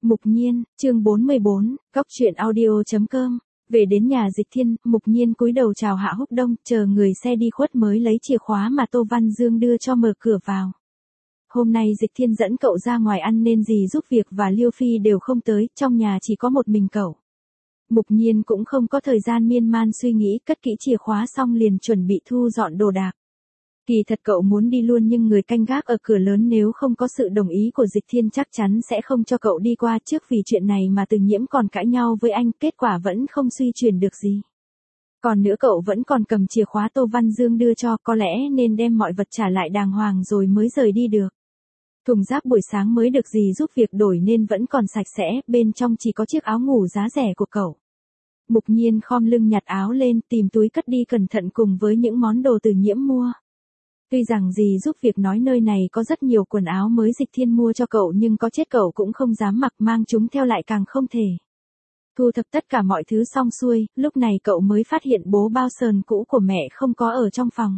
Mục Nhiên, chương 44, Góc truyện audio.com. Về đến nhà Dịch Thiên, Mục Nhiên cúi đầu chào Hạ Húc Đông, chờ người xe đi khuất mới lấy chìa khóa mà Tô Văn Dương đưa cho mở cửa vào. Hôm nay Dịch Thiên dẫn cậu ra ngoài ăn nên dì giúp việc và Liêu Phi đều không tới, trong nhà chỉ có một mình cậu. Mục Nhiên cũng không có thời gian miên man suy nghĩ, cất kỹ chìa khóa xong liền chuẩn bị thu dọn đồ đạc. Kỳ thật cậu muốn đi luôn nhưng người canh gác ở cửa lớn nếu không có sự đồng ý của Dịch Thiên chắc chắn sẽ không cho cậu đi qua, trước vì chuyện này mà Từ Nhiễm còn cãi nhau với anh, kết quả vẫn không suy chuyển được gì. Còn nữa cậu vẫn còn cầm chìa khóa Tô Văn Dương đưa cho, có lẽ nên đem mọi vật trả lại đàng hoàng rồi mới rời đi được. Thùng rác buổi sáng mới được dì giúp việc đổi nên vẫn còn sạch sẽ, bên trong chỉ có chiếc áo ngủ giá rẻ của cậu. Mục Nhiên khom lưng nhặt áo lên, tìm túi cất đi cẩn thận cùng với những món đồ Từ Nhiễm mua. Tuy rằng dì giúp việc nói nơi này có rất nhiều quần áo mới Dịch Thiên mua cho cậu nhưng có chết cậu cũng không dám mặc, mang chúng theo lại càng không thể. Thu thập tất cả mọi thứ xong xuôi, lúc này cậu mới phát hiện bố bao sờn cũ của mẹ không có ở trong phòng.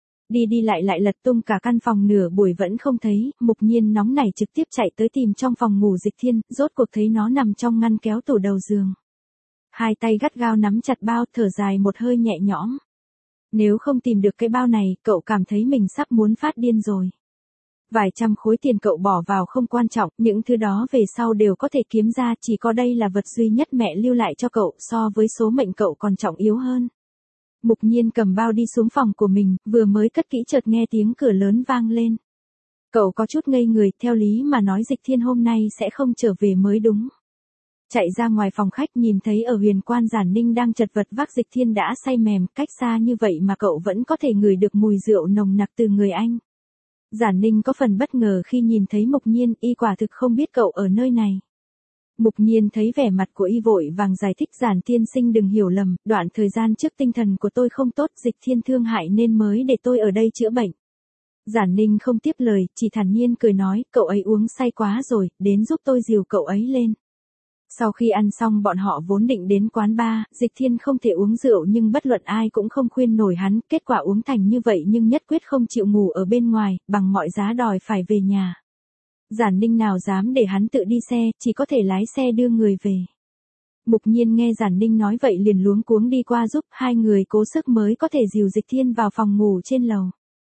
Đi lại lật tung cả căn phòng nửa buổi vẫn không thấy, Mục Nhiên nóng nảy trực tiếp chạy tới tìm trong phòng ngủ Dịch Thiên, rốt cuộc thấy nó nằm trong ngăn kéo tủ đầu giường. Hai tay gắt gao nắm chặt bao, thở dài một hơi nhẹ nhõm. Nếu không tìm được cái bao này, cậu cảm thấy mình sắp muốn phát điên rồi. Vài trăm khối tiền cậu bỏ vào không quan trọng, những thứ đó về sau đều có thể kiếm ra, chỉ có đây là vật duy nhất mẹ lưu lại cho cậu, so với số mệnh cậu còn trọng yếu hơn. Mục Nhiên cầm bao đi xuống phòng của mình, vừa mới cất kỹ chợt nghe tiếng cửa lớn vang lên. Cậu có chút ngây người, theo lý mà nói Dịch Thiên hôm nay sẽ không trở về mới đúng. Chạy ra ngoài phòng khách nhìn thấy ở Huyền Quan Giản Ninh đang chật vật vác Dịch Thiên đã say mềm, cách xa như vậy mà cậu vẫn có thể ngửi được mùi rượu nồng nặc từ người anh. Giản Ninh có phần bất ngờ khi nhìn thấy Mục Nhiên, y quả thực không biết cậu ở nơi này. Mục Nhiên thấy vẻ mặt của y vội vàng giải thích, Giản tiên sinh đừng hiểu lầm, đoạn thời gian trước tinh thần của tôi không tốt, Dịch Thiên thương hại nên mới để tôi ở đây chữa bệnh. Giản Ninh không tiếp lời, chỉ thản nhiên cười nói, cậu ấy uống say quá rồi, đến giúp tôi dìu cậu ấy lên. Sau khi ăn xong bọn họ vốn định đến quán bar, Dịch Thiên không thể uống rượu nhưng bất luận ai cũng không khuyên nổi hắn, kết quả uống thành như vậy nhưng nhất quyết không chịu ngủ ở bên ngoài, bằng mọi giá đòi phải về nhà. Giản Ninh nào dám để hắn tự đi xe, chỉ có thể lái xe đưa người về. Mục Nhiên nghe Giản Ninh nói vậy liền luống cuống đi qua giúp, hai người cố sức mới có thể dìu Dịch Thiên vào phòng ngủ trên lầu.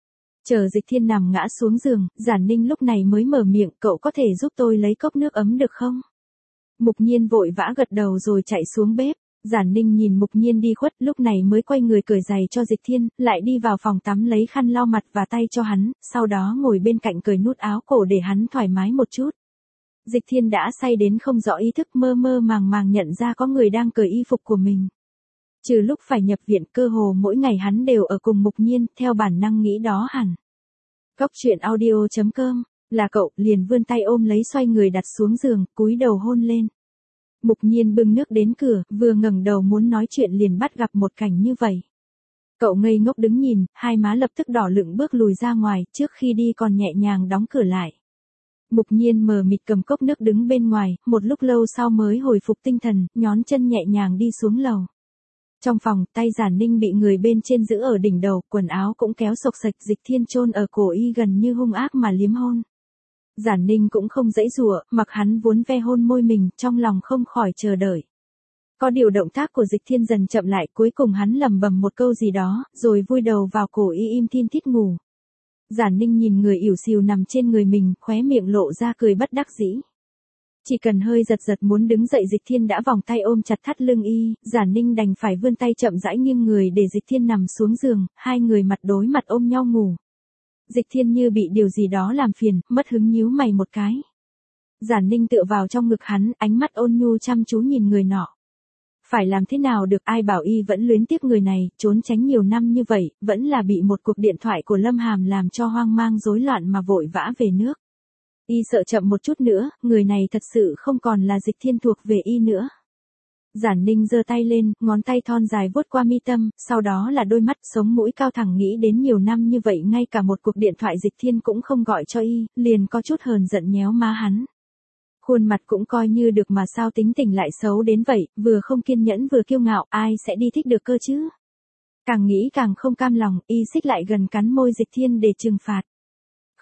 Chờ Dịch Thiên nằm ngã xuống giường, Giản Ninh lúc này mới mở miệng, cậu có thể giúp tôi lấy cốc nước ấm được không? Mục Nhiên vội vã gật đầu rồi chạy xuống bếp. Giản Ninh nhìn Mục Nhiên đi khuất, lúc này mới quay người cởi giày cho Dịch Thiên, lại đi vào phòng tắm lấy khăn lau mặt và tay cho hắn, sau đó ngồi bên cạnh cởi nút áo cổ để hắn thoải mái một chút. Dịch Thiên đã say đến không rõ ý thức, mơ mơ màng màng nhận ra có người đang cởi y phục của mình. Trừ lúc phải nhập viện, cơ hồ mỗi ngày hắn đều ở cùng Mục Nhiên, theo bản năng nghĩ đó hẳn. Góc truyện audio.com. Là cậu, liền vươn tay ôm lấy xoay người đặt xuống giường, cúi đầu hôn lên. Mục Nhiên bưng nước đến cửa, vừa ngẩng đầu muốn nói chuyện liền bắt gặp một cảnh như vậy. Cậu ngây ngốc đứng nhìn, hai má lập tức đỏ lựng bước lùi ra ngoài, trước khi đi còn nhẹ nhàng đóng cửa lại. Mục Nhiên mờ mịt cầm cốc nước đứng bên ngoài, một lúc lâu sau mới hồi phục tinh thần, nhón chân nhẹ nhàng đi xuống lầu. Trong phòng, tay Giản Ninh bị người bên trên giữ ở đỉnh đầu, quần áo cũng kéo xộc xệch, Dịch Thiên chôn ở cổ y gần như hung ác mà liếm hôn. Giản Ninh cũng không giãy giụa, mặc hắn vốn ve hôn môi mình, trong lòng không khỏi chờ đợi. Có điều động tác của Dịch Thiên dần chậm lại, cuối cùng hắn lẩm bẩm một câu gì đó, rồi vùi đầu vào cổ y im thin thít ngủ. Giản Ninh nhìn người ỉu xìu nằm trên người mình, khóe miệng lộ ra cười bất đắc dĩ. Chỉ cần hơi giật muốn đứng dậy Dịch Thiên đã vòng tay ôm chặt thắt lưng y, Giản Ninh đành phải vươn tay chậm rãi nghiêng người để Dịch Thiên nằm xuống giường, hai người mặt đối mặt ôm nhau ngủ. Dịch Thiên như bị điều gì đó làm phiền, mất hứng nhíu mày một cái. Giản Ninh tựa vào trong ngực hắn, ánh mắt ôn nhu chăm chú nhìn người nọ. Phải làm thế nào được, ai bảo y vẫn luyến tiếc người này, trốn tránh nhiều năm như vậy, vẫn là bị một cuộc điện thoại của Lâm Hàm làm cho hoang mang rối loạn mà vội vã về nước. Y sợ chậm một chút nữa, người này thật sự không còn là Dịch Thiên thuộc về y nữa. Giản Ninh giơ tay lên, ngón tay thon dài vuốt qua mi tâm, sau đó là đôi mắt, sống mũi cao thẳng, nghĩ đến nhiều năm như vậy ngay cả một cuộc điện thoại Dịch Thiên cũng không gọi cho y, liền có chút hờn giận nhéo má hắn. Khuôn mặt cũng coi như được mà sao tính tình lại xấu đến vậy, vừa không kiên nhẫn vừa kiêu ngạo, ai sẽ đi thích được cơ chứ? Càng nghĩ càng không cam lòng, y xích lại gần cắn môi Dịch Thiên để trừng phạt.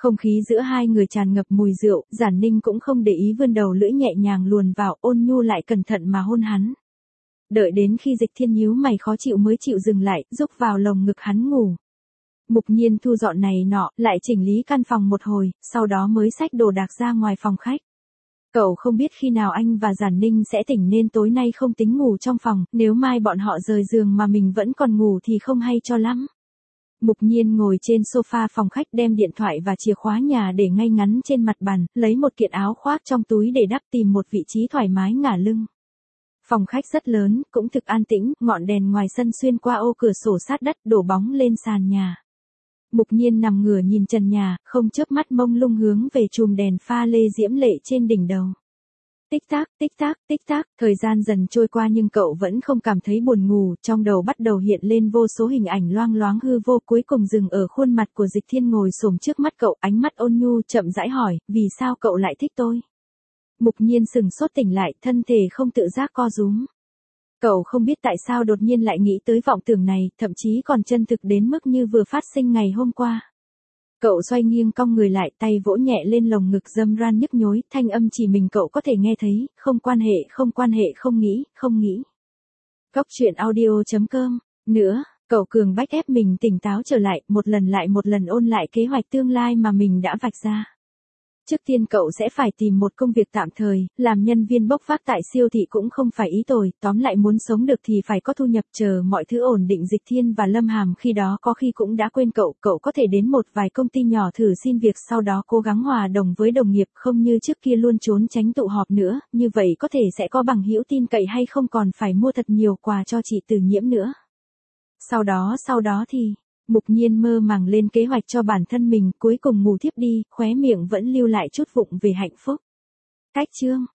Không khí giữa hai người tràn ngập mùi rượu, Giản Ninh cũng không để ý vươn đầu lưỡi nhẹ nhàng luồn vào, ôn nhu lại cẩn thận mà hôn hắn. Đợi đến khi Dịch Thiên nhíu mày khó chịu mới chịu dừng lại, rúc vào lồng ngực hắn ngủ. Mục Nhiên thu dọn này nọ, lại chỉnh lý căn phòng một hồi, sau đó mới xách đồ đạc ra ngoài phòng khách. Cậu không biết khi nào anh và Giản Ninh sẽ tỉnh nên tối nay không tính ngủ trong phòng, nếu mai bọn họ rời giường mà mình vẫn còn ngủ thì không hay cho lắm. Mục Nhiên ngồi trên sofa phòng khách đem điện thoại và chìa khóa nhà để ngay ngắn trên mặt bàn, lấy một kiện áo khoác trong túi để đắp tìm một vị trí thoải mái ngả lưng. Phòng khách rất lớn, cũng thực an tĩnh, ngọn đèn ngoài sân xuyên qua ô cửa sổ sát đất đổ bóng lên sàn nhà. Mục Nhiên nằm ngửa nhìn trần nhà, không chớp mắt mông lung hướng về chùm đèn pha lê diễm lệ trên đỉnh đầu. Tích tắc, tích tắc, tích tắc, thời gian dần trôi qua nhưng cậu vẫn không cảm thấy buồn ngủ, trong đầu bắt đầu hiện lên vô số hình ảnh loang loáng hư vô, cuối cùng dừng ở khuôn mặt của Dịch Thiên ngồi xổm trước mắt cậu, ánh mắt ôn nhu chậm rãi hỏi, vì sao cậu lại thích tôi? Mục Nhiên sừng sốt tỉnh lại, thân thể không tự giác co rúm. Cậu không biết tại sao đột nhiên lại nghĩ tới vọng tưởng này, thậm chí còn chân thực đến mức như vừa phát sinh ngày hôm qua. Cậu xoay nghiêng cong người lại, tay vỗ nhẹ lên lồng ngực râm ran nhức nhối, thanh âm chỉ mình cậu có thể nghe thấy, không quan hệ, không nghĩ. Góc truyện audio.com. Nữa, cậu cường bách ép mình tỉnh táo trở lại, một lần ôn lại kế hoạch tương lai mà mình đã vạch ra. Trước tiên cậu sẽ phải tìm một công việc tạm thời, làm nhân viên bốc vác tại siêu thị cũng không phải ý tồi, tóm lại muốn sống được thì phải có thu nhập, chờ mọi thứ ổn định. Dịch Thiên và Lâm Hàm khi đó có khi cũng đã quên cậu có thể đến một vài công ty nhỏ thử xin việc, sau đó cố gắng hòa đồng với đồng nghiệp, không như trước kia luôn trốn tránh tụ họp nữa, như vậy có thể sẽ có bằng hữu tin cậy hay không còn phải mua thật nhiều quà cho chị Từ Nhiễm nữa. Sau đó thì... Mục Nhiên mơ màng lên kế hoạch cho bản thân mình, cuối cùng ngủ thiếp đi, khóe miệng vẫn lưu lại chút vụng về hạnh phúc. Cách chương